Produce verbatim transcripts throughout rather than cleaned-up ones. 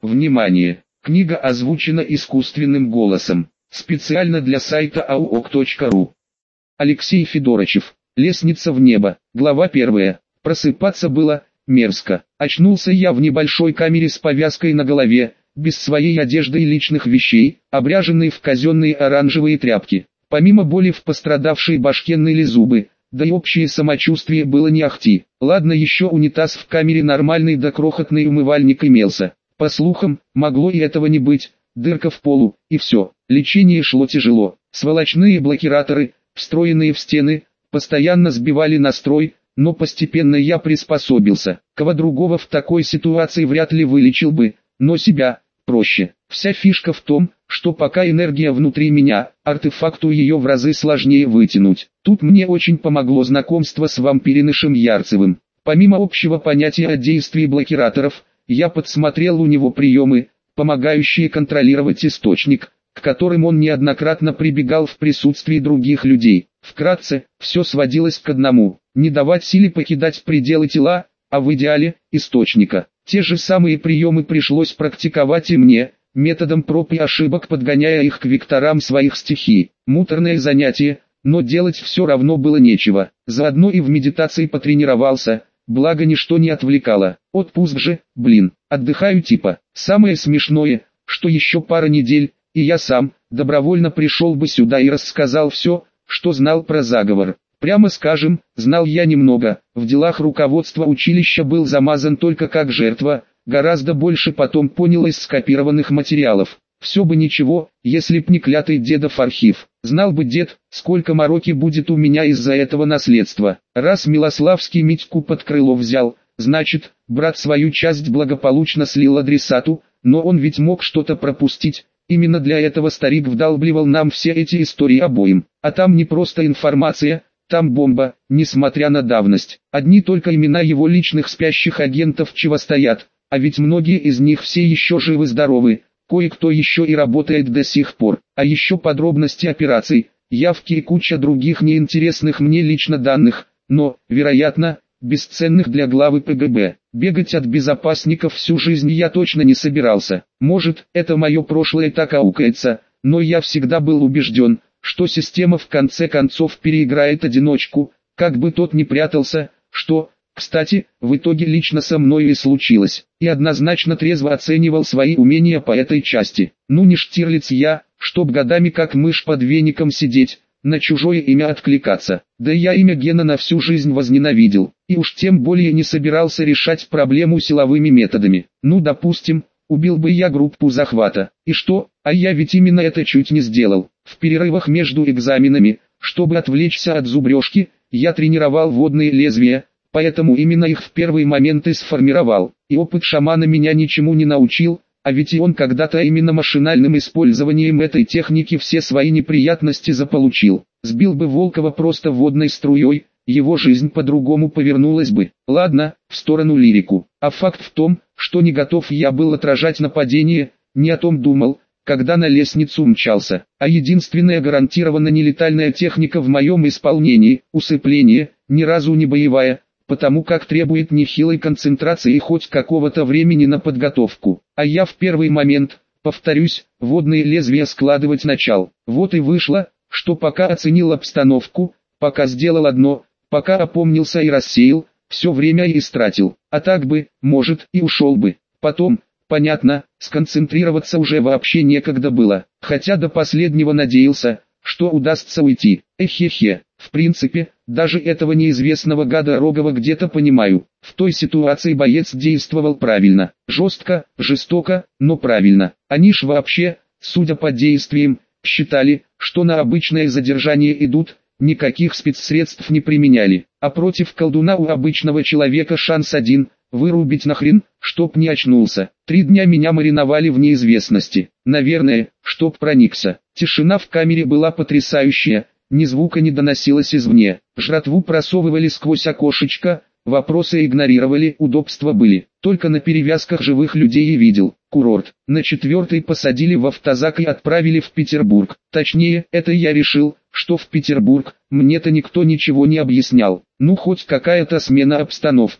Внимание! Книга озвучена искусственным голосом. Специально для сайта ауок точка ру. Алексей Федорычев. Лестница в небо. Глава первая. Просыпаться было мерзко. Очнулся я в небольшой камере с повязкой на голове, без своей одежды и личных вещей, обряженный в казенные оранжевые тряпки. Помимо боли в пострадавшей башке ныли зубы, да и общее самочувствие было не ахти. Ладно, еще унитаз в камере нормальный, да крохотный умывальник имелся. По слухам, могло и этого не быть, дырка в полу, и все. Лечение шло тяжело. Сволочные блокираторы, встроенные в стены, постоянно сбивали настрой, но постепенно я приспособился. Кого другого в такой ситуации вряд ли вылечил бы, но себя проще. Вся фишка в том, что пока энергия внутри меня, артефакту ее в разы сложнее вытянуть. Тут мне очень помогло знакомство с вампиринышем Ярцевым. Помимо общего понятия о действии блокираторов, я подсмотрел у него приемы, помогающие контролировать источник, к которым он неоднократно прибегал в присутствии других людей. Вкратце, все сводилось к одному: не давать силе покидать пределы тела, а в идеале – источника. Те же самые приемы пришлось практиковать и мне, методом проб и ошибок, подгоняя их к векторам своих стихий. Муторное занятие, но делать все равно было нечего. Заодно и в медитации потренировался, благо ничто не отвлекало. Отпуск же, блин, отдыхаю типа. Самое смешное, что еще пара недель, и я сам, добровольно пришел бы сюда и рассказал все, что знал про заговор. Прямо скажем, знал я немного, в делах руководства училища был замазан только как жертва, гораздо больше потом понял из скопированных материалов. Все бы ничего, если б не клятый дедов архив. Знал бы дед, сколько мороки будет у меня из-за этого наследства. Раз Милославский Митьку под крыло взял, значит, брат свою часть благополучно слил адресату, но он ведь мог что-то пропустить. Именно для этого старик вдалбливал нам все эти истории обоим. А там не просто информация, там бомба, несмотря на давность. Одни только имена его личных спящих агентов чего стоят, а ведь многие из них все еще живы-здоровы, кое-кто еще и работает до сих пор. А еще подробности операций, явки и куча других неинтересных мне лично данных, но, вероятно, бесценных для главы ПГБ. Бегать от безопасников всю жизнь я точно не собирался. Может, это мое прошлое так аукается, но я всегда был убежден, что система в конце концов переиграет одиночку, как бы тот ни прятался, что, кстати, в итоге лично со мной и случилось, и однозначно трезво оценивал свои умения по этой части. Ну не Штирлиц я, чтоб годами как мышь под веником сидеть, на чужое имя откликаться. Да я имя Гена на всю жизнь возненавидел, и уж тем более не собирался решать проблему силовыми методами. Ну допустим, убил бы я группу захвата, и что, а я ведь именно это чуть не сделал. В перерывах между экзаменами, чтобы отвлечься от зубрежки, я тренировал водные лезвия, поэтому именно их в первый момент и сформировал. И опыт шамана меня ничему не научил, а ведь и он когда-то именно машинальным использованием этой техники все свои неприятности заполучил. Сбил бы Волкова просто водной струей, его жизнь по-другому повернулась бы. Ладно, в сторону лирику. А факт в том, что не готов я был отражать нападение, не о том думал, когда на лестницу мчался. А единственная гарантированно нелетальная техника в моем исполнении – усыпление, ни разу не боевая, потому как требует нехилой концентрации и хоть какого-то времени на подготовку. А я в первый момент, повторюсь, водные лезвия складывать начал. Вот и вышло, что пока оценил обстановку, пока сделал одно, пока опомнился и рассеял, все время и истратил. А так бы, может, и ушел бы. Потом, понятно, сконцентрироваться уже вообще некогда было, хотя до последнего надеялся, что удастся уйти. Эхе-хе, в принципе, даже этого неизвестного гада Рогова где-то понимаю. В той ситуации боец действовал правильно, жестко, жестоко, но правильно. Они ж вообще, судя по действиям, считали, что на обычное задержание идут, никаких спецсредств не применяли. А против колдуна у обычного человека шанс один – вырубить нахрен, чтоб не очнулся. Три дня меня мариновали в неизвестности. Наверное, чтоб проникся. Тишина в камере была потрясающая, ни звука не доносилось извне. Жратву просовывали сквозь окошечко, вопросы игнорировали, удобства были. Только на перевязках живых людей и видел. Курорт. На четвертый посадили в автозак и отправили в Петербург. Точнее, это я решил, что в Петербург, мне-то никто ничего не объяснял. Ну хоть какая-то смена обстановки.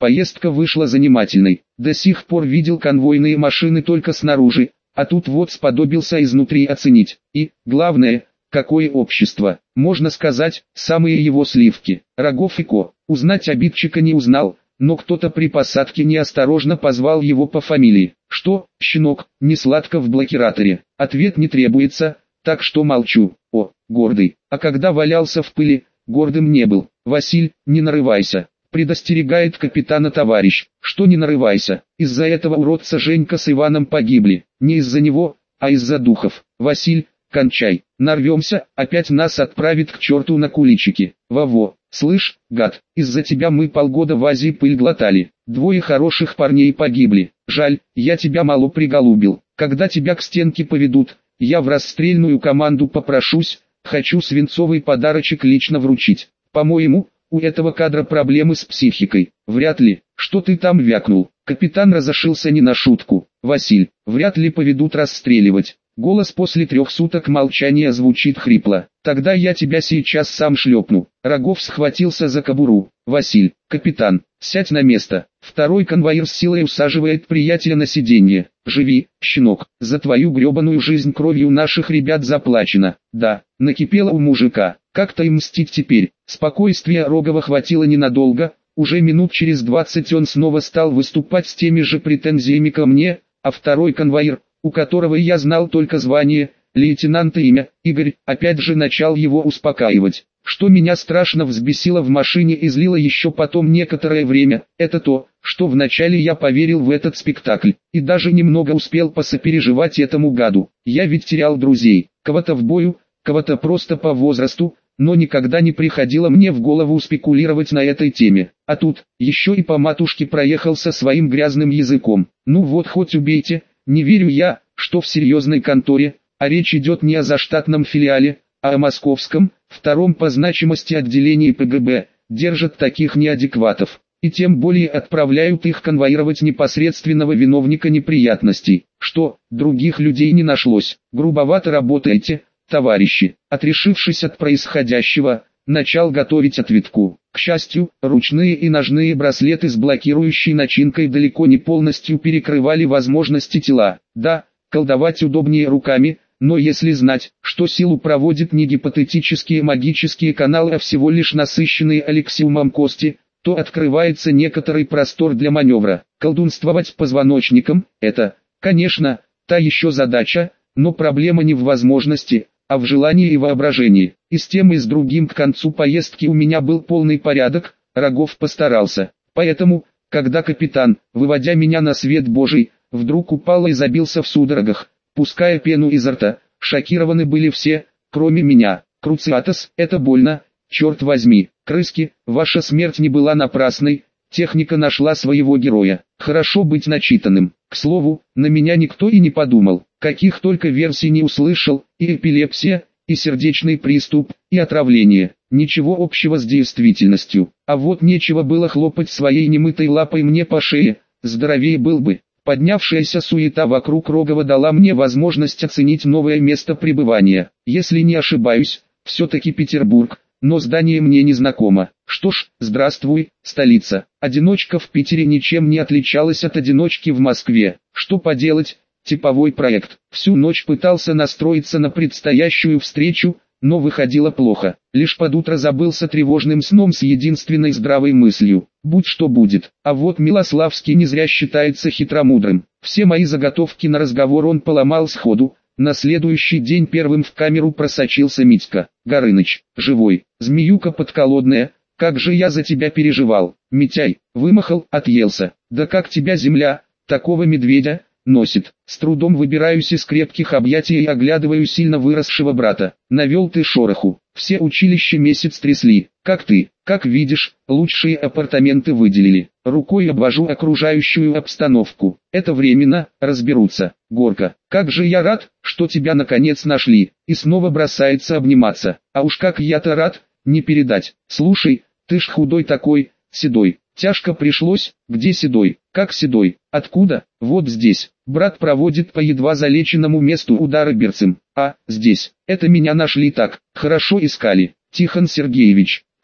Поездка вышла занимательной. До сих пор видел конвойные машины только снаружи, а тут вот сподобился изнутри оценить. И, главное, какое общество. Можно сказать, самые его сливки. Рогов и Ко. Узнать обидчика не узнал, но кто-то при посадке неосторожно позвал его по фамилии. Что, щенок, не сладко в блокираторе? Ответ не требуется, так что молчу. О, гордый. А когда валялся в пыли, гордым не был. Василь, не нарывайся. Предостерегает капитана товарищ. Что не нарывайся? Из-за этого уродца Женька с Иваном погибли. Не из-за него, а из-за духов. Василь, кончай. Нарвемся, опять нас отправит к черту на куличики. Во-во. Слышь, гад, из-за тебя мы полгода в Азии пыль глотали. Двое хороших парней погибли. Жаль, я тебя мало приголубил. Когда тебя к стенке поведут, я в расстрельную команду попрошусь. Хочу свинцовый подарочек лично вручить. По-моему, у этого кадра проблемы с психикой. Вряд ли. Что ты там вякнул? Капитан разошелся не на шутку. Василь, вряд ли поведут расстреливать. Голос после трех суток молчания звучит хрипло. Тогда я тебя сейчас сам шлепну. Рогов схватился за кобуру. Василь, капитан, сядь на место. Второй конвоир с силой усаживает приятеля на сиденье. Живи, щенок, за твою гребаную жизнь кровью наших ребят заплачено. Да, накипело у мужика. Как-то им мстить теперь. Спокойствия Рогова хватило ненадолго. Уже минут через двадцать он снова стал выступать с теми же претензиями ко мне, а второй конвоир, у которого я знал только звание, лейтенанта имя, Игорь, опять же начал его успокаивать. Что меня страшно взбесило в машине и злило еще потом некоторое время, это то, что вначале я поверил в этот спектакль, и даже немного успел посопереживать этому гаду. Я ведь терял друзей, кого-то в бою, кого-то просто по возрасту, но никогда не приходило мне в голову спекулировать на этой теме. А тут, еще и по матушке проехался своим грязным языком. Ну вот хоть убейте. Не верю я, что в серьезной конторе, а речь идет не о заштатном филиале, а о московском, втором по значимости отделении ПГБ, держат таких неадекватов, и тем более отправляют их конвоировать непосредственного виновника неприятностей. Что, других людей не нашлось? Грубовато работаете, товарищи. Отрешившись от происходящего, начал готовить отвитку. К счастью, ручные и ножные браслеты с блокирующей начинкой далеко не полностью перекрывали возможности тела. Да, колдовать удобнее руками, но если знать, что силу проводят не гипотетические магические каналы, а всего лишь насыщенные алексиумом кости, то открывается некоторый простор для маневра. Колдунствовать позвоночником – это, конечно, та еще задача, но проблема не в возможности, а в желании и воображении. И с тем и с другим к концу поездки у меня был полный порядок, Рогов постарался. Поэтому, когда капитан, выводя меня на свет Божий, вдруг упал и забился в судорогах, пуская пену изо рта, шокированы были все, кроме меня. Круциатос, это больно, черт возьми. Крыски, ваша смерть не была напрасной, техника нашла своего героя. Хорошо быть начитанным. К слову, на меня никто и не подумал. Каких только версий не услышал, и эпилепсия, и сердечный приступ, и отравление. Ничего общего с действительностью. А вот нечего было хлопать своей немытой лапой мне по шее, здоровее был бы. Поднявшаяся суета вокруг Рогова дала мне возможность оценить новое место пребывания. Если не ошибаюсь, все-таки Петербург, но здание мне не знакомо. Что ж, здравствуй, столица. Одиночка в Питере ничем не отличалась от одиночки в Москве. Что поделать? Типовой проект. Всю ночь пытался настроиться на предстоящую встречу, но выходило плохо. Лишь под утро забылся тревожным сном с единственной здравой мыслью: будь что будет. А вот Милославский не зря считается хитромудрым. Все мои заготовки на разговор он поломал сходу. На следующий день первым в камеру просочился Митька. Горыныч, живой, змеюка подколодная, как же я за тебя переживал. Митяй, вымахал, отъелся. Да как тебя земля, такого медведя, носит. С трудом выбираюсь из крепких объятий и оглядываю сильно выросшего брата. Навел ты шороху. Все училища месяц трясли. Как ты, как видишь, лучшие апартаменты выделили. Рукой обвожу окружающую обстановку. Это временно, разберутся. Горка, как же я рад, что тебя наконец нашли. И снова бросается обниматься. А уж как я-то рад, не передать. Слушай, ты ж худой такой, седой. Тяжко пришлось, где седой, как седой, откуда, вот здесь. Брат проводит по едва залеченному месту удара берцем. А, здесь, это меня нашли так, хорошо искали. Тихон Сергеевич,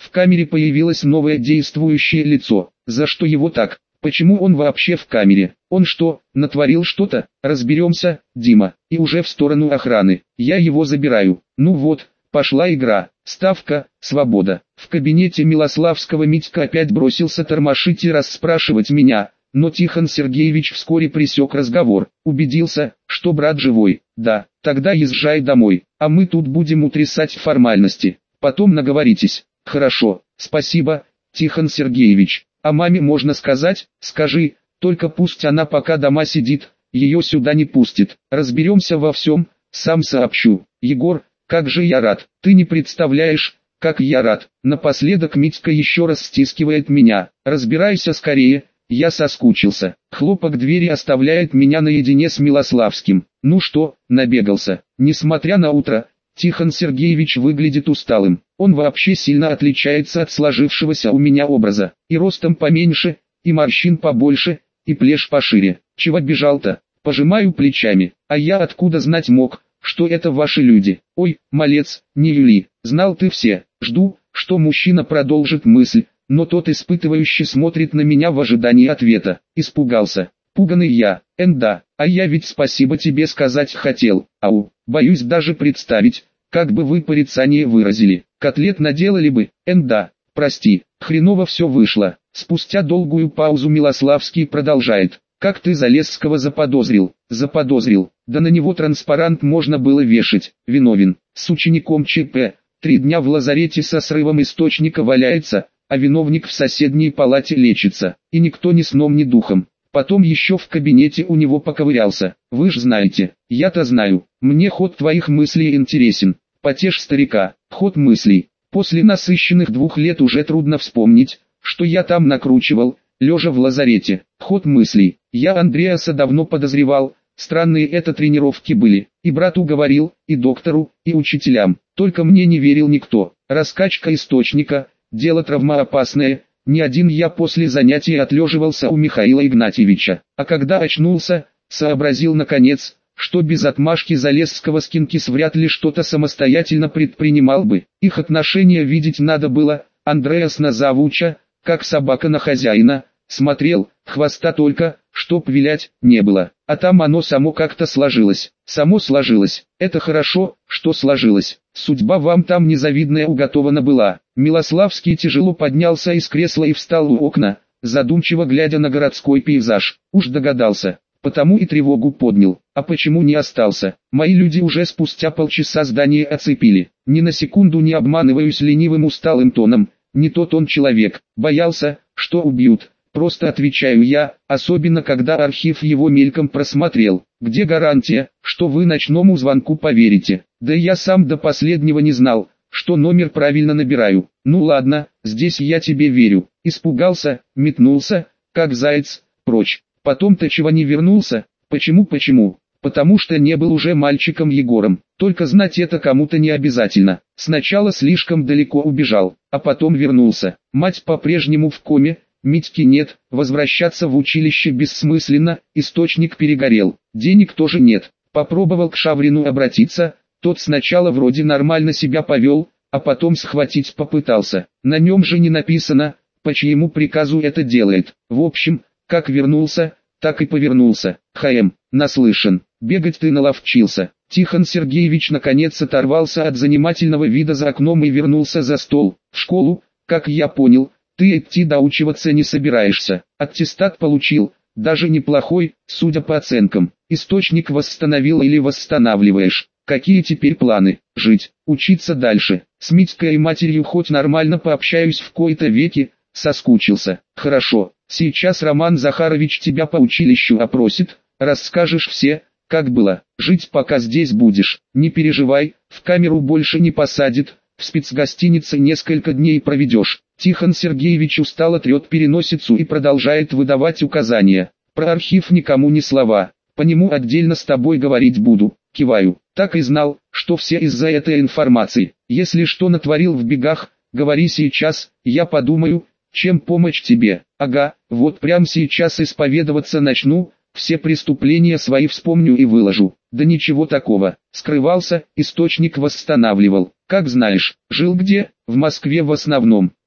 В камере появилось новое действующее лицо. За что его так? Почему он вообще в камере? Он что, натворил что-то? Разберемся, Дима. И уже в сторону охраны. Я его забираю. Ну вот, пошла игра. Ставка, свобода. В кабинете Милославского Митька опять бросился тормошить и расспрашивать меня. Но Тихон Сергеевич вскоре пресек разговор. Убедился, что брат живой. Да, тогда езжай домой. А мы тут будем утрясать формальности. Потом наговоритесь. Хорошо, спасибо, Тихон Сергеевич. А маме можно сказать? Скажи, только пусть она пока дома сидит, ее сюда не пустит. Разберемся во всем, сам сообщу. Егор, как же я рад, ты не представляешь, как я рад. Напоследок Митька еще раз стискивает меня. Разбирайся скорее, я соскучился. Хлопок двери оставляет меня наедине с Милославским. Ну что, набегался. Несмотря на утро, Тихон Сергеевич выглядит усталым. Он вообще сильно отличается от сложившегося у меня образа. И ростом поменьше, и морщин побольше, и плешь пошире. Чего бежал-то? Пожимаю плечами. А я откуда знать мог, что это ваши люди? Ой, малец, не юли. Знал ты все. Жду, что мужчина продолжит мысль, но тот испытывающе смотрит на меня в ожидании ответа. Испугался. Пуганый я. Энда, а я ведь спасибо тебе сказать хотел. Ау, боюсь даже представить, как бы вы порицание выразили. Котлет наделали бы. Энда, прости, хреново все вышло. Спустя долгую паузу Милославский продолжает. Как ты Залесского заподозрил? Заподозрил. Да на него транспарант можно было вешать. Виновен. С учеником ЧП. Три дня в лазарете со срывом источника валяется, а виновник в соседней палате лечится. И никто ни сном ни духом. Потом еще в кабинете у него поковырялся. Вы ж знаете, я-то знаю. Мне ход твоих мыслей интересен. Потешь старика. Ход мыслей. После насыщенных двух лет уже трудно вспомнить, что я там накручивал, лежа в лазарете. Ход мыслей. Я Андреаса давно подозревал. Странные это тренировки были. И брату говорил, и доктору, и учителям. Только мне не верил никто. Раскачка источника, дело травмоопасное. Ни один я после занятий отлеживался у Михаила Игнатьевича. А когда очнулся, сообразил наконец, что без отмашки Залесского Скинкис вряд ли что-то самостоятельно предпринимал бы. Их отношения видеть надо было. Андреас на завуча, как собака на хозяина, смотрел, хвоста только, чтоб вилять, не было. А там оно само как-то сложилось. Само сложилось. Это хорошо, что сложилось. Судьба вам там незавидная уготована была. Милославский тяжело поднялся из кресла и встал у окна, задумчиво глядя на городской пейзаж. Уж догадался. Потому и тревогу поднял. А почему не остался? Мои люди уже спустя полчаса здание оцепили. Ни на секунду не обманываюсь ленивым усталым тоном. Не тот он человек. Боялся, что убьют. Просто отвечаю я, особенно когда архив его мельком просмотрел. Где гарантия, что вы ночному звонку поверите? Да я сам до последнего не знал, что номер правильно набираю. Ну ладно, здесь я тебе верю. Испугался, метнулся, как заяц, прочь. Потом-то чего не вернулся? Почему почему? Потому что не был уже мальчиком Егором. Только знать это кому-то не обязательно. Сначала слишком далеко убежал, а потом вернулся. Мать по-прежнему в коме. Митьки нет, возвращаться в училище бессмысленно, источник перегорел, денег тоже нет. Попробовал к Шаврину обратиться, тот сначала вроде нормально себя повел, а потом схватить попытался. На нем же не написано, по чьему приказу это делает. В общем, как вернулся, так и повернулся. Х.М. Наслышан, бегать ты наловчился. Тихон Сергеевич наконец оторвался от занимательного вида за окном и вернулся за стол. В школу, как я понял, ты идти доучиваться не собираешься. Аттестат получил, даже неплохой, судя по оценкам. Источник восстановил или восстанавливаешь. Какие теперь планы? Жить, учиться дальше. С Митькой и матерью хоть нормально пообщаюсь в кои-то веки, соскучился. Хорошо, сейчас Роман Захарович тебя по училищу опросит, расскажешь все, как было. Жить пока здесь будешь. Не переживай, в камеру больше не посадит, в спецгостинице несколько дней проведешь. Тихон Сергеевич устало трет переносицу и продолжает выдавать указания. Про архив никому ни слова. По нему отдельно с тобой говорить буду. Киваю. Так и знал, что все из-за этой информации. Если что натворил в бегах, говори сейчас, я подумаю, чем помочь тебе. Ага, вот прям сейчас исповедоваться начну, все преступления свои вспомню и выложу. Да ничего такого. Скрывался, источник восстанавливал. Как знаешь, жил где? В Москве в основном.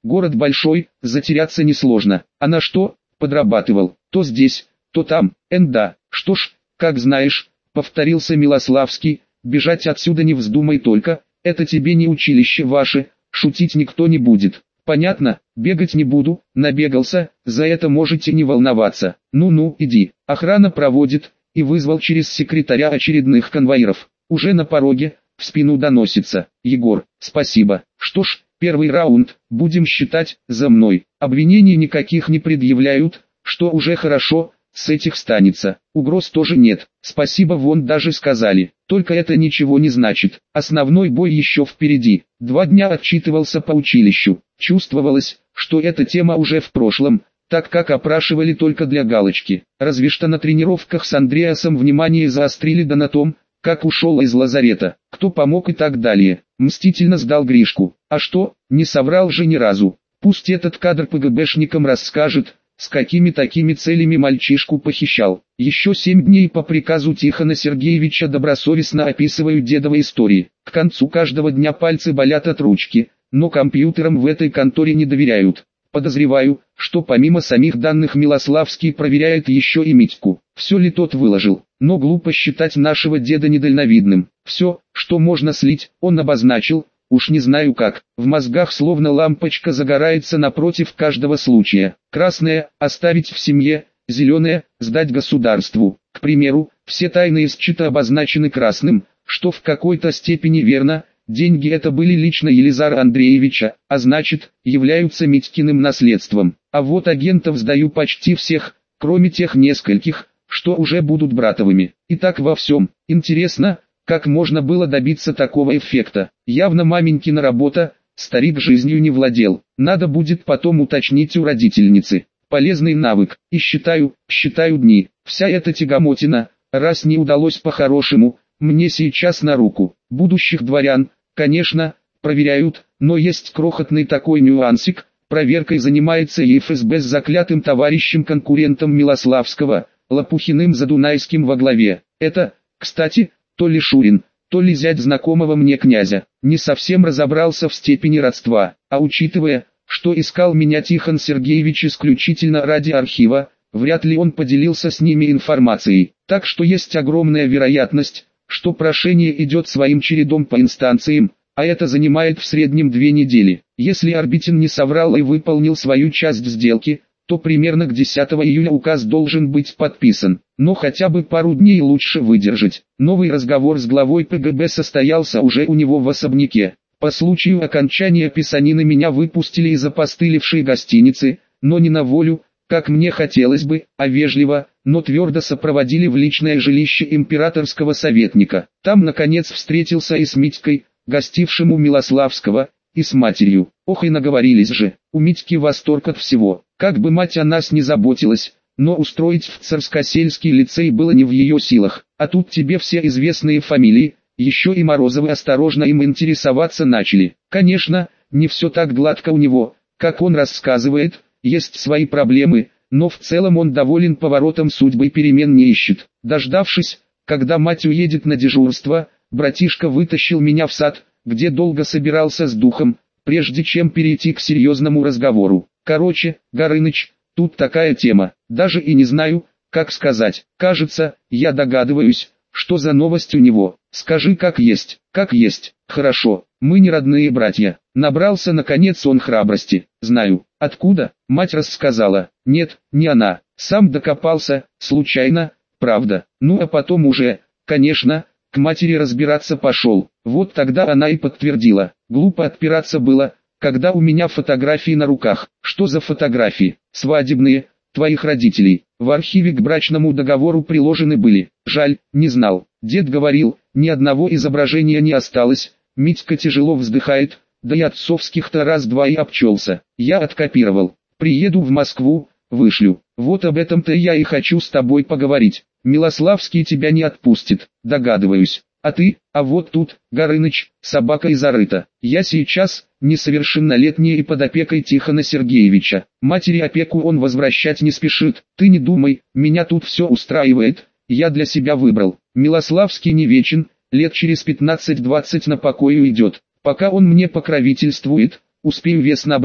Город большой, затеряться несложно. А на что? Подрабатывал. То здесь, то там. Энда. Что ж, как знаешь, повторился Милославский, бежать отсюда не вздумай только, это тебе не училище ваше, шутить никто не будет. Понятно, бегать не буду, набегался, за это можете не волноваться. Ну-ну, иди. Охрана проводит, и вызвал через секретаря очередных конвоиров. Уже на пороге, в спину доносится: Егор, спасибо. Что ж, первый раунд, будем считать, за мной. Обвинений никаких не предъявляют, что уже хорошо, с этих станется. Угроз тоже нет, спасибо вон даже сказали. Только это ничего не значит, основной бой еще впереди. Два дня отчитывался по училищу. Чувствовалось, что эта тема уже в прошлом, так как опрашивали только для галочки. Разве что на тренировках с Андреасом внимание заострили, да на том, как ушел из лазарета, кто помог и так далее. Мстительно сдал Гришку. А что, не соврал же ни разу. Пусть этот кадр ПГБшникам расскажет, с какими такими целями мальчишку похищал. Еще семь дней по приказу Тихона Сергеевича добросовестно описывают дедовы истории. К концу каждого дня пальцы болят от ручки, но компьютерам в этой конторе не доверяют. Подозреваю, что помимо самих данных Милославский проверяет еще и Митьку. Все ли тот выложил, но глупо считать нашего деда недальновидным. Все, что можно слить, он обозначил. Уж не знаю как, в мозгах словно лампочка загорается напротив каждого случая. Красное – оставить в семье, зеленое – сдать государству. К примеру, все тайные счета обозначены красным, что в какой-то степени верно, деньги это были лично Елизара Андреевича, а значит, являются Митькиным наследством. А вот агентов сдаю почти всех, кроме тех нескольких, что уже будут братовыми. И так во всем. Интересно, как можно было добиться такого эффекта? Явно маменькина работа, старик жизнью не владел. Надо будет потом уточнить у родительницы. Полезный навык. И считаю, считаю дни. Вся эта тягомотина, раз не удалось по-хорошему, мне сейчас на руку. Будущих дворян, конечно, проверяют, но есть крохотный такой нюансик. Проверкой занимается и эф эс бэ с заклятым товарищем-конкурентом Милославского, Лопухиным Задунайским во главе. Это, кстати, то ли Шурин, то ли зять знакомого мне князя. Не совсем разобрался в степени родства, а учитывая, что искал меня Тихон Сергеевич исключительно ради архива, вряд ли он поделился с ними информацией. Так что есть огромная вероятность, что прошение идет своим чередом по инстанциям, а это занимает в среднем две недели. Если Арбитин не соврал и выполнил свою часть сделки, то примерно к десятого июля указ должен быть подписан, но хотя бы пару дней лучше выдержать. Новый разговор с главой пэ гэ бэ состоялся уже у него в особняке. По случаю окончания писанины меня выпустили из опостылевшей гостиницы, но не на волю, как мне хотелось бы, а вежливо, но твердо сопроводили в личное жилище императорского советника. Там наконец встретился и с Митькой, гостившим у Милославского, и с матерью. Ох и наговорились же, у Митьки восторг от всего. Как бы мать о нас не заботилась, но устроить в Царскосельский лицей было не в ее силах. А тут тебе все известные фамилии, еще и Морозовы осторожно им интересоваться начали. Конечно, не все так гладко у него, как он рассказывает, есть свои проблемы, но в целом он доволен поворотом судьбы и перемен не ищет. Дождавшись, когда мать уедет на дежурство, братишка вытащил меня в сад, где долго собирался с духом, прежде чем перейти к серьезному разговору. Короче, Горыныч, тут такая тема, даже и не знаю, как сказать. Кажется, я догадываюсь, что за новость у него. Скажи как есть, как есть. Хорошо, мы не родные братья. Набрался наконец он храбрости. Знаю, откуда, мать рассказала. Нет, не она, сам докопался, случайно, правда. Ну а потом уже, конечно, к матери разбираться пошел. Вот тогда она и подтвердила. Глупо отпираться было, когда у меня фотографии на руках. Что за фотографии? Свадебные, твоих родителей. В архиве к брачному договору приложены были. Жаль, не знал. Дед говорил, ни одного изображения не осталось. Митька тяжело вздыхает, да и отцовских-то раз-два и обчелся. Я откопировал. Приеду в Москву, вышлю. Вот об этом-то я и хочу с тобой поговорить. Милославский тебя не отпустит, догадываюсь. А ты, а вот тут, Горыныч, собака и зарыта. Я сейчас, несовершеннолетний и под опекой Тихона Сергеевича. Матери опеку он возвращать не спешит. Ты не думай, меня тут все устраивает, я для себя выбрал. Милославский не вечен, лет через пятнадцать-двадцать на покой уйдет. Пока он мне покровительствует, успею вес набрать.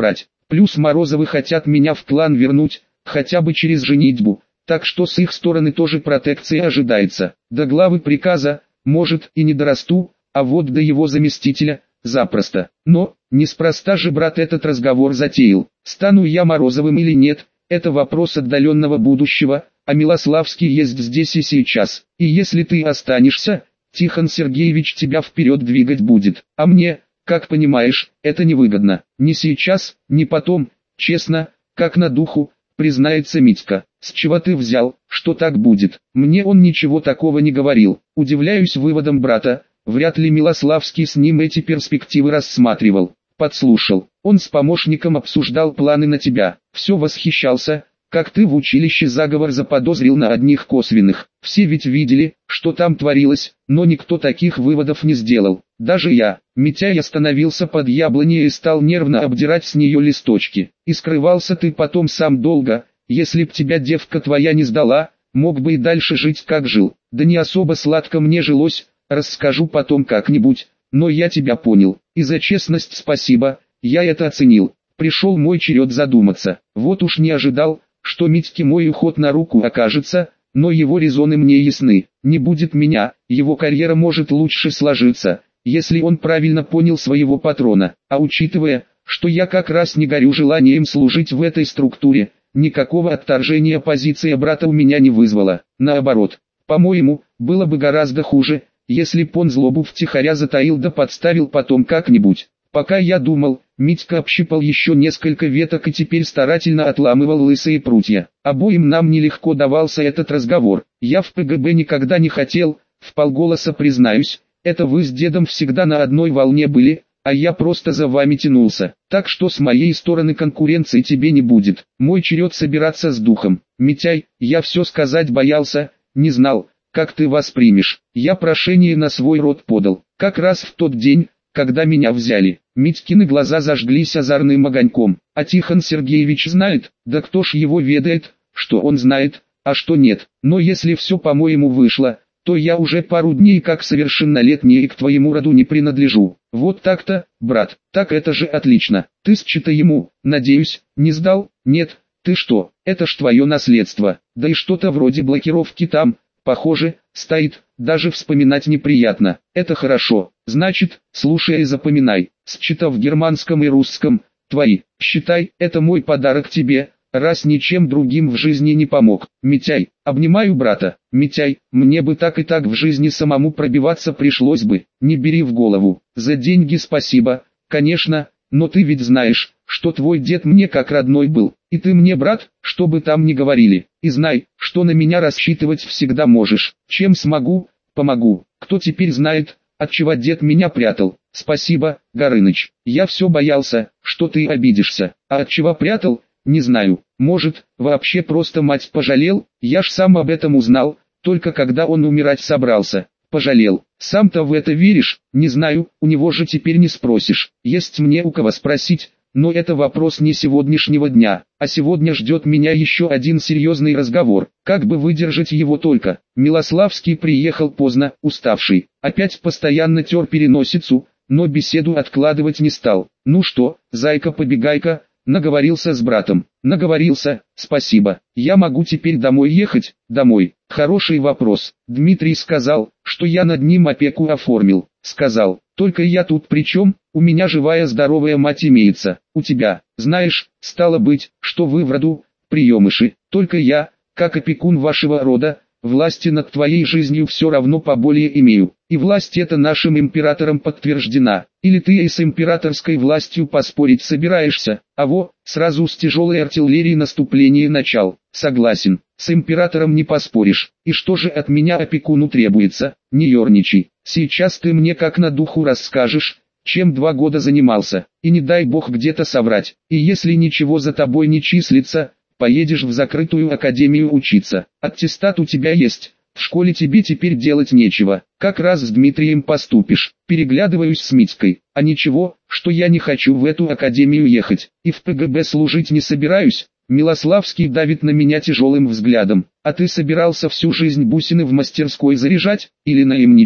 Плюс Морозовы хотят меня в клан вернуть, хотя бы через женитьбу, так что с их стороны тоже протекция ожидается. До главы приказа, может, и не дорасту, а вот до его заместителя, запросто. Но, неспроста же брат этот разговор затеял. Стану я Морозовым или нет, это вопрос отдаленного будущего, а Милославский есть здесь и сейчас. И если ты останешься, Тихон Сергеевич тебя вперед двигать будет. А мне, как понимаешь, это невыгодно. Ни сейчас, ни потом, честно, как на духу, признается Митька. С чего ты взял, что так будет? Мне он ничего такого не говорил. Удивляюсь выводом брата, вряд ли Милославский с ним эти перспективы рассматривал. Подслушал. Он с помощником обсуждал планы на тебя. Все восхищался, как ты в училище заговор заподозрил на одних косвенных. Все ведь видели, что там творилось, но никто таких выводов не сделал. Даже я. Митяй остановился под яблоней и стал нервно обдирать с нее листочки. И скрывался ты потом сам долго, если б тебя девка твоя не сдала, мог бы и дальше жить как жил. Да не особо сладко мне жилось, расскажу потом как-нибудь, но я тебя понял. И за честность спасибо, я это оценил. Пришел мой черед задуматься. Вот уж не ожидал, что Митьке мой уход на руку окажется, но его резоны мне ясны. Не будет меня, его карьера может лучше сложиться, если он правильно понял своего патрона. А учитывая, что я как раз не горю желанием служить в этой структуре, никакого отторжения позиция брата у меня не вызвала. Наоборот, по-моему, было бы гораздо хуже, если б он злобу втихаря затаил да подставил потом как-нибудь. Пока я думал, Митька общипал еще несколько веток и теперь старательно отламывал лысые прутья. Обоим нам нелегко давался этот разговор. Я в ПГБ никогда не хотел, вполголоса признаюсь, это вы с дедом всегда на одной волне были, а я просто за вами тянулся. Так что с моей стороны конкуренции тебе не будет. Мой черед собираться с духом. Митяй, я все сказать боялся, не знал, как ты воспримешь. Я прошение на свой род подал, как раз в тот день, когда меня взяли. Митькины глаза зажглись озорным огоньком. А Тихон Сергеевич знает, да кто ж его ведает, что он знает, а что нет. Но если все по-моему вышло, то я уже пару дней как совершеннолетний и к твоему роду не принадлежу. Вот так-то, брат, так это же отлично. Ты счета ему, надеюсь, не сдал? Нет, ты что, это ж твое наследство. Да и что-то вроде блокировки там, похоже, стоит, даже вспоминать неприятно. Это хорошо, значит, слушай и запоминай. Счета в германском и русском, твои. Считай, это мой подарок тебе, раз ничем другим в жизни не помог. Митяй, обнимаю брата. Митяй, мне бы так и так в жизни самому пробиваться пришлось бы. Не бери в голову. За деньги спасибо, конечно, но ты ведь знаешь, что твой дед мне как родной был. И ты мне брат, что бы там ни говорили. И знай, что на меня рассчитывать всегда можешь. Чем смогу, помогу. Кто теперь знает, отчего дед меня прятал. Спасибо, Горыныч. Я все боялся, что ты обидишься. А отчего прятал, не знаю. Может, вообще просто мать пожалел, я ж сам об этом узнал, только когда он умирать собрался. Пожалел. Сам-то в это веришь? Не знаю, у него же теперь не спросишь. Есть мне у кого спросить, но это вопрос не сегодняшнего дня. А сегодня ждет меня еще один серьезный разговор. Как бы выдержать его только? Милославский приехал поздно, уставший. Опять постоянно тер переносицу, но беседу откладывать не стал. Ну что, зайка-побегайка, наговорился с братом. Наговорился, спасибо. Я могу теперь домой ехать? Домой. Хороший вопрос. Дмитрий сказал, что я над ним опеку оформил. Сказал, только я тут при чем? У меня живая здоровая мать имеется. У тебя, знаешь, стало быть, что вы в роду, приемыши. Только я, как опекун вашего рода, власти над твоей жизнью все равно поболее имею. И власть эта нашим императором подтверждена. Или ты и с императорской властью поспорить собираешься? А во, сразу с тяжелой артиллерией наступление начал. Согласен, с императором не поспоришь. И что же от меня опекуну требуется? Не ерничай. Сейчас ты мне как на духу расскажешь, чем два года занимался. И не дай бог где-то соврать. И если ничего за тобой не числится, поедешь в закрытую академию учиться. Аттестат у тебя есть. В школе тебе теперь делать нечего. Как раз с Дмитрием поступишь. Переглядываюсь с Митькой. А ничего, что я не хочу в эту академию ехать. И в ПГБ служить не собираюсь. Милославский давит на меня тяжелым взглядом. А ты собирался всю жизнь бусины в мастерской заряжать, или наимничать?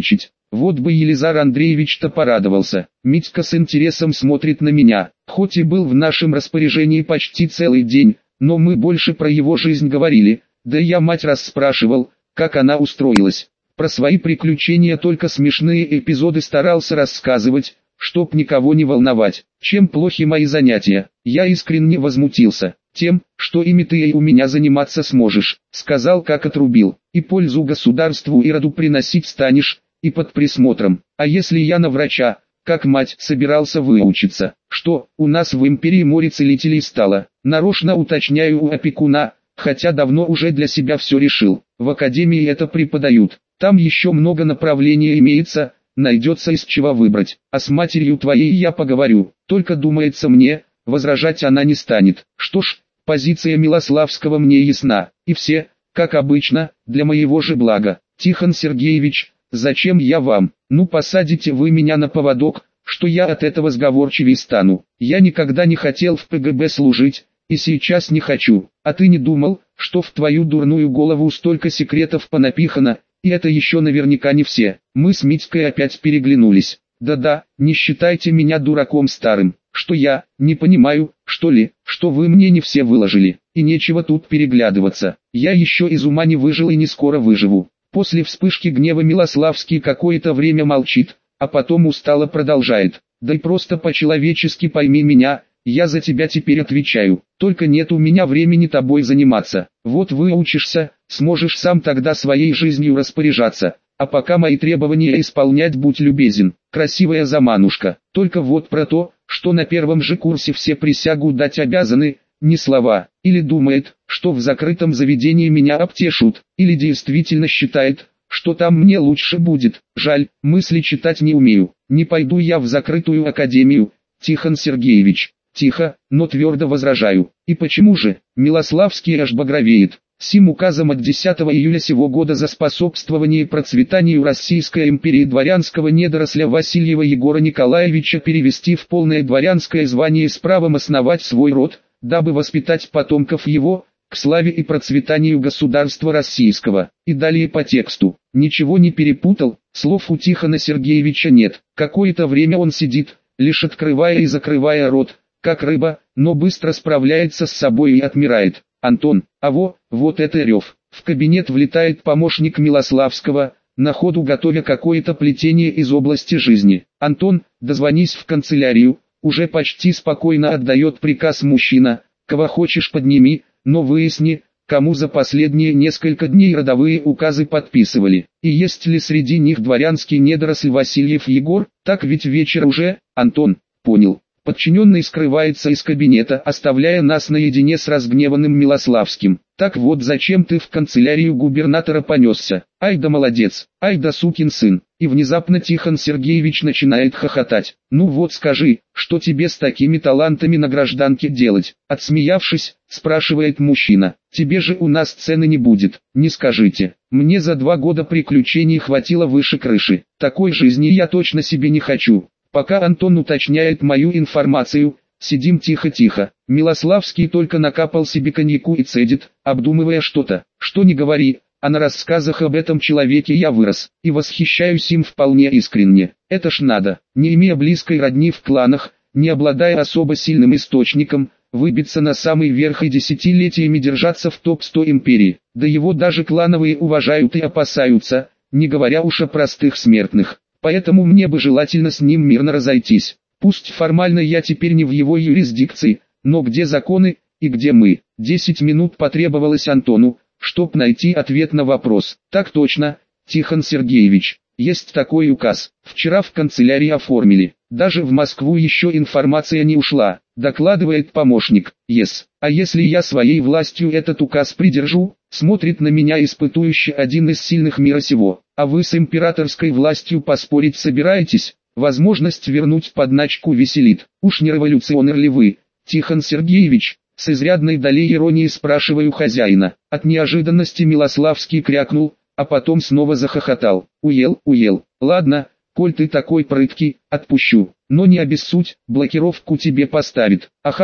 Вот бы Елизар Андреевич-то порадовался. Митька с интересом смотрит на меня. Хоть и был в нашем распоряжении почти целый день, но мы больше про его жизнь говорили. Да я мать расспрашивал, как она устроилась. Про свои приключения только смешные эпизоды старался рассказывать, чтоб никого не волновать. Чем плохи мои занятия? Я искренне возмутился. Тем, что ими ты и у меня заниматься сможешь, сказал, как отрубил. И пользу государству и роду приносить станешь, и под присмотром. А если я на врача, как мать, собирался выучиться? Что, у нас в империи море целителей стало? Нарочно уточняю у опекуна, хотя давно уже для себя все решил. В академии это преподают. Там еще много направлений имеется, найдется из чего выбрать. А с матерью твоей я поговорю, только думается мне, возражать она не станет. Что ж, позиция Милославского мне ясна, и все, как обычно, для моего же блага. Тихон Сергеевич, зачем я вам? Ну посадите вы меня на поводок, что я от этого сговорчивей стану. Я никогда не хотел в КГБ служить, и сейчас не хочу. А ты не думал, что в твою дурную голову столько секретов понапихано, и это еще наверняка не все. Мы с Митькой опять переглянулись. Да-да, не считайте меня дураком старым, что я, не понимаю, что ли, что вы мне не все выложили, и нечего тут переглядываться. Я еще из ума не выжил и не скоро выживу. После вспышки гнева Милославский какое-то время молчит, а потом устало продолжает. Да и просто по-человечески пойми меня, я за тебя теперь отвечаю, только нет у меня времени тобой заниматься. Вот выучишься, сможешь сам тогда своей жизнью распоряжаться, а пока мои требования исполнять будь любезен. Красивая заманушка, только вот про то, что на первом же курсе все присягу дать обязаны, ни слова. Или думает, что в закрытом заведении меня обтешут, или действительно считает, что там мне лучше будет. Жаль, мысли читать не умею. Не пойду я в закрытую академию, Тихон Сергеевич. Тихо, но твердо возражаю. И почему же? Милославский аж багровеет. Сим указом от десятого июля сего года за способствование процветанию Российской империи дворянского недоросля Васильева Егора Николаевича перевести в полное дворянское звание с правом основать свой род, дабы воспитать потомков его, к славе и процветанию государства российского. И далее по тексту. Ничего не перепутал, слов у Тихона Сергеевича нет. Какое-то время он сидит, лишь открывая и закрывая рот, как рыба, но быстро справляется с собой и отмирает. Антон, а во, вот это рев. В кабинет влетает помощник Милославского, на ходу готовя какое-то плетение из области жизни. Антон, дозвонись в канцелярию, уже почти спокойно отдает приказ мужчина, кого хочешь подними, но выясни, кому за последние несколько дней родовые указы подписывали. И есть ли среди них дворянский недоросль Васильев Егор, так ведь вечер уже, Антон, понял. Подчиненный скрывается из кабинета, оставляя нас наедине с разгневанным Милославским. Так вот зачем ты в канцелярию губернатора понесся? Ай да молодец, ай да сукин сын. И внезапно Тихон Сергеевич начинает хохотать. Ну вот скажи, что тебе с такими талантами на гражданке делать? Отсмеявшись, спрашивает мужчина. Тебе же у нас цены не будет, не скажите. Мне за два года приключений хватило выше крыши. Такой жизни я точно себе не хочу. Пока Антон уточняет мою информацию, сидим тихо-тихо. Милославский только накапал себе коньяку и цедит, обдумывая что-то. Что не говори, а на рассказах об этом человеке я вырос, и восхищаюсь им вполне искренне. Это ж надо, не имея близкой родни в кланах, не обладая особо сильным источником, выбиться на самый верх и десятилетиями держаться в топ сто империи. Да его даже клановые уважают и опасаются, не говоря уж о простых смертных. Поэтому мне бы желательно с ним мирно разойтись. Пусть формально я теперь не в его юрисдикции, но где законы, и где мы? Десять минут потребовалось Антону, чтоб найти ответ на вопрос. Так точно, Тихон Сергеевич, есть такой указ. Вчера в канцелярии оформили. Даже в Москву еще информация не ушла, докладывает помощник. Yes. А если я своей властью этот указ придержу? Смотрит на меня испытующе один из сильных мира сего. А вы с императорской властью поспорить собираетесь? Возможность вернуть подначку веселит. Уж не революционер ли вы, Тихон Сергеевич? С изрядной долей иронии спрашиваю хозяина. От неожиданности Милославский крякнул, а потом снова захохотал. Уел, уел. Ладно, коль ты такой прыткий, отпущу. Но не обессудь, блокировку тебе поставит. Ахаха.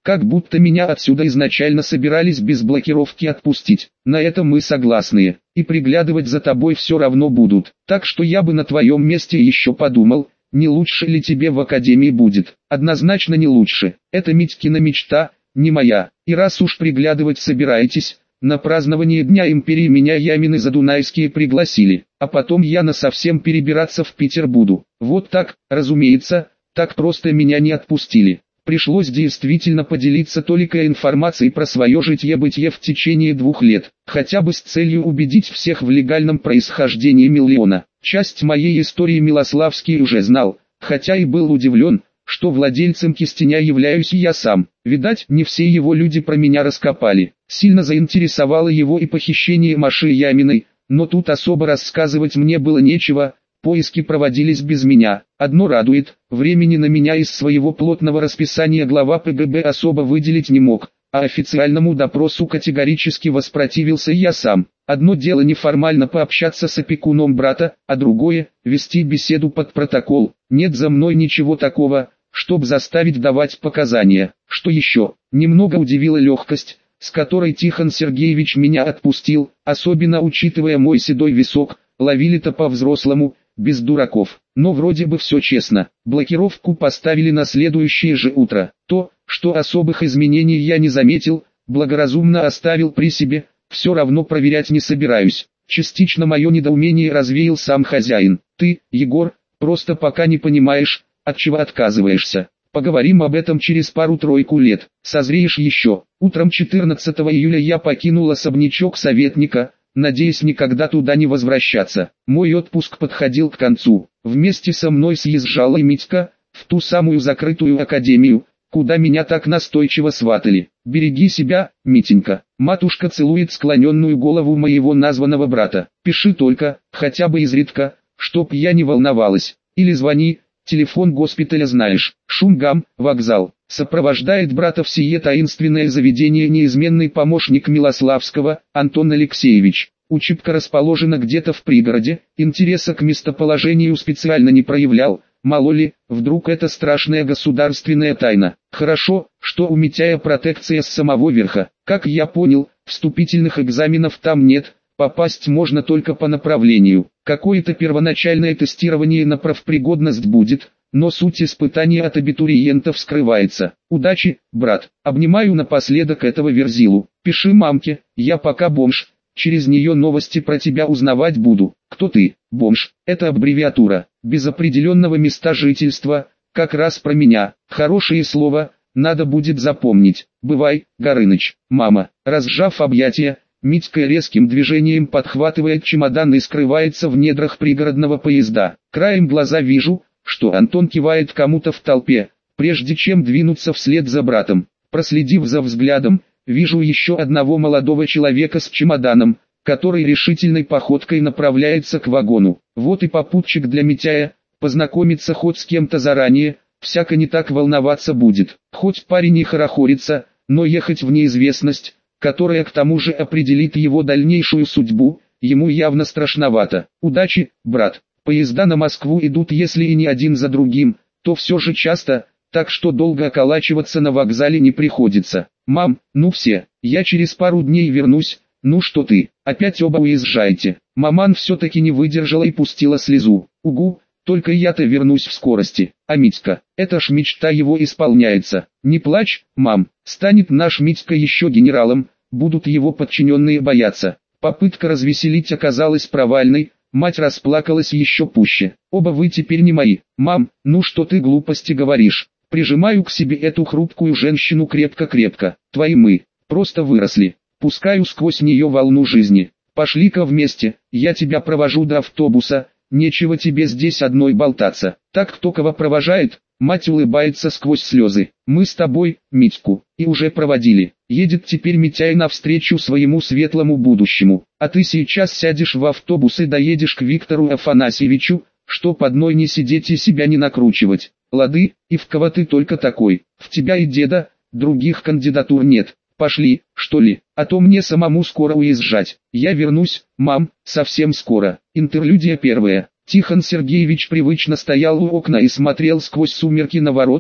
Как будто меня отсюда изначально собирались без блокировки отпустить. На это мы согласны, и приглядывать за тобой все равно будут. Так что я бы на твоем месте еще подумал, не лучше ли тебе в академии будет. Однозначно не лучше. Это Митькина мечта, не моя. И раз уж приглядывать собираетесь, на празднование Дня Империи меня Ямины Задунайские пригласили, а потом я насовсем перебираться в Питер буду. Вот так, разумеется, так просто меня не отпустили. Пришлось действительно поделиться толикой информацией про свое житье-бытие в течение двух лет, хотя бы с целью убедить всех в легальном происхождении Миллиона. Часть моей истории Милославский уже знал, хотя и был удивлен, что владельцем кистеня являюсь я сам. Видать, не все его люди про меня раскопали. Сильно заинтересовало его и похищение Маши Яминой, но тут особо рассказывать мне было нечего. Поиски проводились без меня. Одно радует, времени на меня из своего плотного расписания глава ПГБ особо выделить не мог, а официальному допросу категорически воспротивился я сам. Одно дело неформально пообщаться с опекуном брата, а другое – вести беседу под протокол. Нет за мной ничего такого, чтоб заставить давать показания. Что еще? Немного удивила легкость, с которой Тихон Сергеевич меня отпустил, особенно учитывая мой седой висок. Ловили-то по-взрослому, без дураков. Но вроде бы все честно. Блокировку поставили на следующее же утро. То, что особых изменений я не заметил, благоразумно оставил при себе, все равно проверять не собираюсь. Частично мое недоумение развеял сам хозяин. Ты, Егор, просто пока не понимаешь, от чего отказываешься. Поговорим об этом через пару-тройку лет. Созреешь еще. Утром четырнадцатого июля я покинул особнячок советника, надеясь никогда туда не возвращаться. Мой отпуск подходил к концу. Вместе со мной съезжала и Митька, в ту самую закрытую академию, куда меня так настойчиво сватали. Береги себя, Митенька. Матушка целует склоненную голову моего названного брата. Пиши только, хотя бы изредка, чтоб я не волновалась. Или звони, телефон госпиталя знаешь. Шум-гам, вокзал. Сопровождает брата в сие таинственное заведение неизменный помощник Милославского, Антон Алексеевич. Учебка расположена где-то в пригороде, интереса к местоположению специально не проявлял, мало ли, вдруг это страшная государственная тайна. Хорошо, что у Митяя протекция с самого верха. Как я понял, вступительных экзаменов там нет, попасть можно только по направлению. Какое-то первоначальное тестирование на профпригодность будет, но суть испытания от абитуриентов скрывается. Удачи, брат. Обнимаю напоследок этого верзилу. Пиши мамке, я пока бомж, через нее новости про тебя узнавать буду. Кто ты? Бомж. Это аббревиатура, без определенного места жительства, как раз про меня. Хорошее слово, надо будет запомнить. Бывай, Горыныч. Мама. Разжав объятия, Митька резким движением подхватывает чемодан и скрывается в недрах пригородного поезда. Краем глаза вижу, что Антон кивает кому-то в толпе, прежде чем двинуться вслед за братом. Проследив за взглядом, вижу еще одного молодого человека с чемоданом, который решительной походкой направляется к вагону. Вот и попутчик для Митяя, познакомиться хоть с кем-то заранее, всяко не так волноваться будет. Хоть парень и хорохорится, но ехать в неизвестность, которая к тому же определит его дальнейшую судьбу, ему явно страшновато. Удачи, брат. Поезда на Москву идут если и не один за другим, то все же часто, так что долго околачиваться на вокзале не приходится. Мам, ну все, я через пару дней вернусь, ну что ты, опять оба уезжаете. Маман все-таки не выдержала и пустила слезу. Угу, только я-то вернусь в скорости. А Митька, это ж мечта его исполняется. Не плачь, мам, станет наш Митька еще генералом, будут его подчиненные бояться. Попытка развеселить оказалась провальной. Мать расплакалась еще пуще. Оба вы теперь не мои. Мам, ну что ты глупости говоришь? Прижимаю к себе эту хрупкую женщину крепко-крепко. Твои мы, просто выросли. Пускаю сквозь нее волну жизни. Пошли-ка вместе, я тебя провожу до автобуса. Нечего тебе здесь одной болтаться. Так кто кого провожает? Мать улыбается сквозь слезы. Мы с тобой, Митьку, и уже проводили. Едет теперь Митяй навстречу своему светлому будущему. А ты сейчас сядешь в автобус и доедешь к Виктору Афанасьевичу, чтоб одной не сидеть и себя не накручивать. Лады, и в кого ты только такой? В тебя и деда, других кандидатур нет. Пошли, что ли, а то мне самому скоро уезжать. Я вернусь, мам, совсем скоро. Интерлюдия первая. Тихон Сергеевич привычно стоял у окна и смотрел сквозь сумерки на ворота,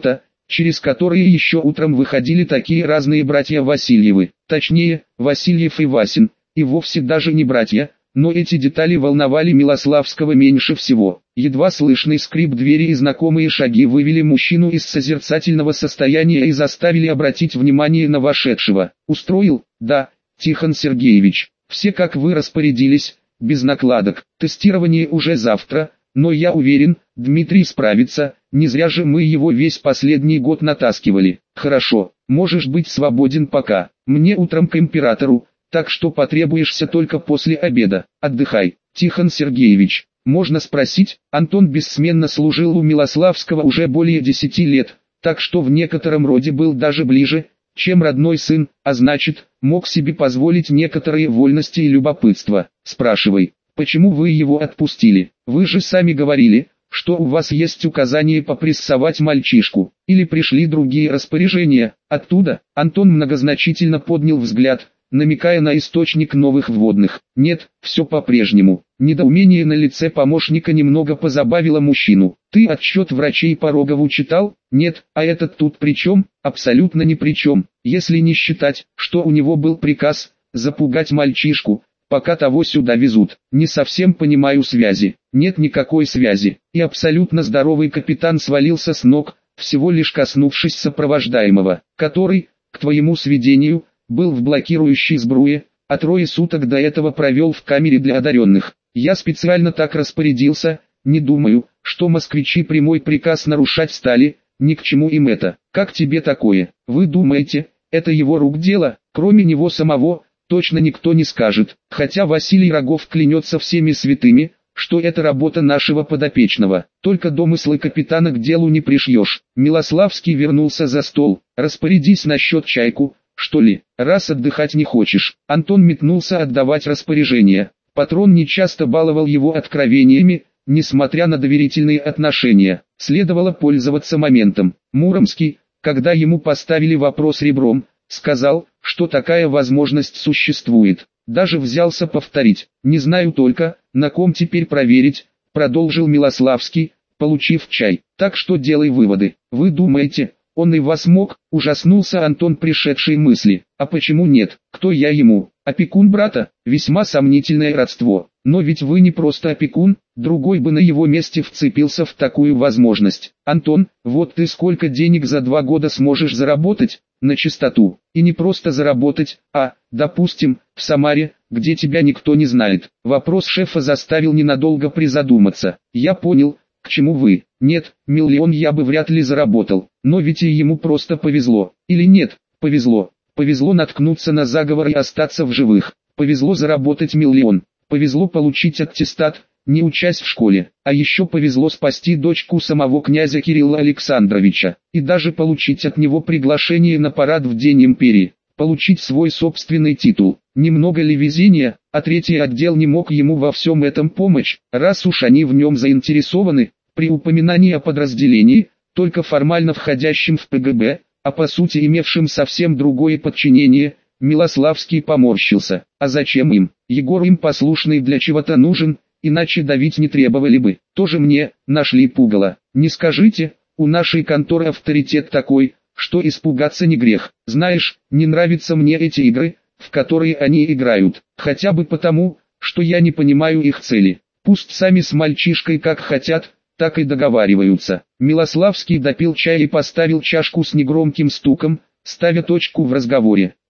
через которые еще утром выходили такие разные братья Васильевы, точнее, Васильев и Васин, и вовсе даже не братья, но эти детали волновали Милославского меньше всего. Едва слышный скрип двери и знакомые шаги вывели мужчину из созерцательного состояния и заставили обратить внимание на вошедшего. «Устроил? Да, Тихон Сергеевич, все как вы распорядились, без накладок. Тестирование уже завтра, но я уверен, Дмитрий справится, не зря же мы его весь последний год натаскивали. Хорошо, можешь быть свободен пока. Мне утром к императору, так что потребуешься только после обеда. Отдыхай, Тихон Сергеевич. Можно спросить?» Антон бессменно служил у Милославского уже более десяти лет, так что в некотором роде был даже ближе, чем родной сын, а значит, мог себе позволить некоторые вольности и любопытство. «Спрашивай, почему вы его отпустили? Вы же сами говорили, что у вас есть указание попрессовать мальчишку, или пришли другие распоряжения?» Оттуда Антон многозначительно поднял взгляд, намекая на источник новых вводных. «Нет, все по-прежнему». Недоумение на лице помощника немного позабавило мужчину. «Ты отчет врачей по Рогову читал?» «Нет, а этот тут при чем?» «Абсолютно ни при чем, если не считать, что у него был приказ запугать мальчишку, пока того сюда везут. Не совсем понимаю связи». «Нет никакой связи». И абсолютно здоровый капитан свалился с ног, всего лишь коснувшись сопровождаемого, который, к твоему сведению, был в блокирующей сбруе, а трое суток до этого провел в камере для одаренных. Я специально так распорядился, не думаю, что москвичи прямой приказ нарушать стали, ни к чему им это. Как тебе такое? Вы думаете, это его рук дело? Кроме него самого, точно никто не скажет, хотя Василий Рогов клянется всеми святыми, что это работа нашего подопечного. Только домыслы капитана к делу не пришьешь. Милославский вернулся за стол. «Распорядись насчет чайку, что ли, раз отдыхать не хочешь». Антон метнулся отдавать распоряжение. Патрон нечасто баловал его откровениями, несмотря на доверительные отношения. Следовало пользоваться моментом. Муромский, когда ему поставили вопрос ребром, сказал, что такая возможность существует. Даже взялся повторить. «Не знаю только, на ком теперь проверить», продолжил Милославский, получив чай. «Так что делай выводы. Вы думаете, он и вас мог?» Ужаснулся Антон пришедшей мысли. «А почему нет? Кто я ему? Опекун брата? Весьма сомнительное родство. Но ведь вы не просто опекун, другой бы на его месте вцепился в такую возможность. Антон, вот ты сколько денег за два года сможешь заработать, на чистоту. И не просто заработать, а, допустим, в Самаре, где тебя никто не знает». Вопрос шефа заставил ненадолго призадуматься. «Я понял, к чему вы. Нет, миллион я бы вряд ли заработал, но ведь и ему просто повезло. Или нет, повезло. Повезло наткнуться на заговор и остаться в живых. Повезло заработать миллион. Повезло получить аттестат, не учась в школе. А еще повезло спасти дочку самого князя Кирилла Александровича. И даже получить от него приглашение на парад в День империи. Получить свой собственный титул. Немного ли везения, а третий отдел не мог ему во всем этом помочь, раз уж они в нем заинтересованы. При упоминании о подразделении, только формально входящем в ПГБ, а по сути имевшим совсем другое подчинение, Милославский поморщился. А зачем им? Егор им послушный для чего-то нужен, иначе давить не требовали бы. Тоже мне, нашли пугало. Не скажите, у нашей конторы авторитет такой, что испугаться не грех. Знаешь, не нравятся мне эти игры, в которые они играют, хотя бы потому, что я не понимаю их цели. Пусть сами с мальчишкой как хотят, так и договариваются». Милославский допил чай и поставил чашку с негромким стуком, ставя точку в разговоре.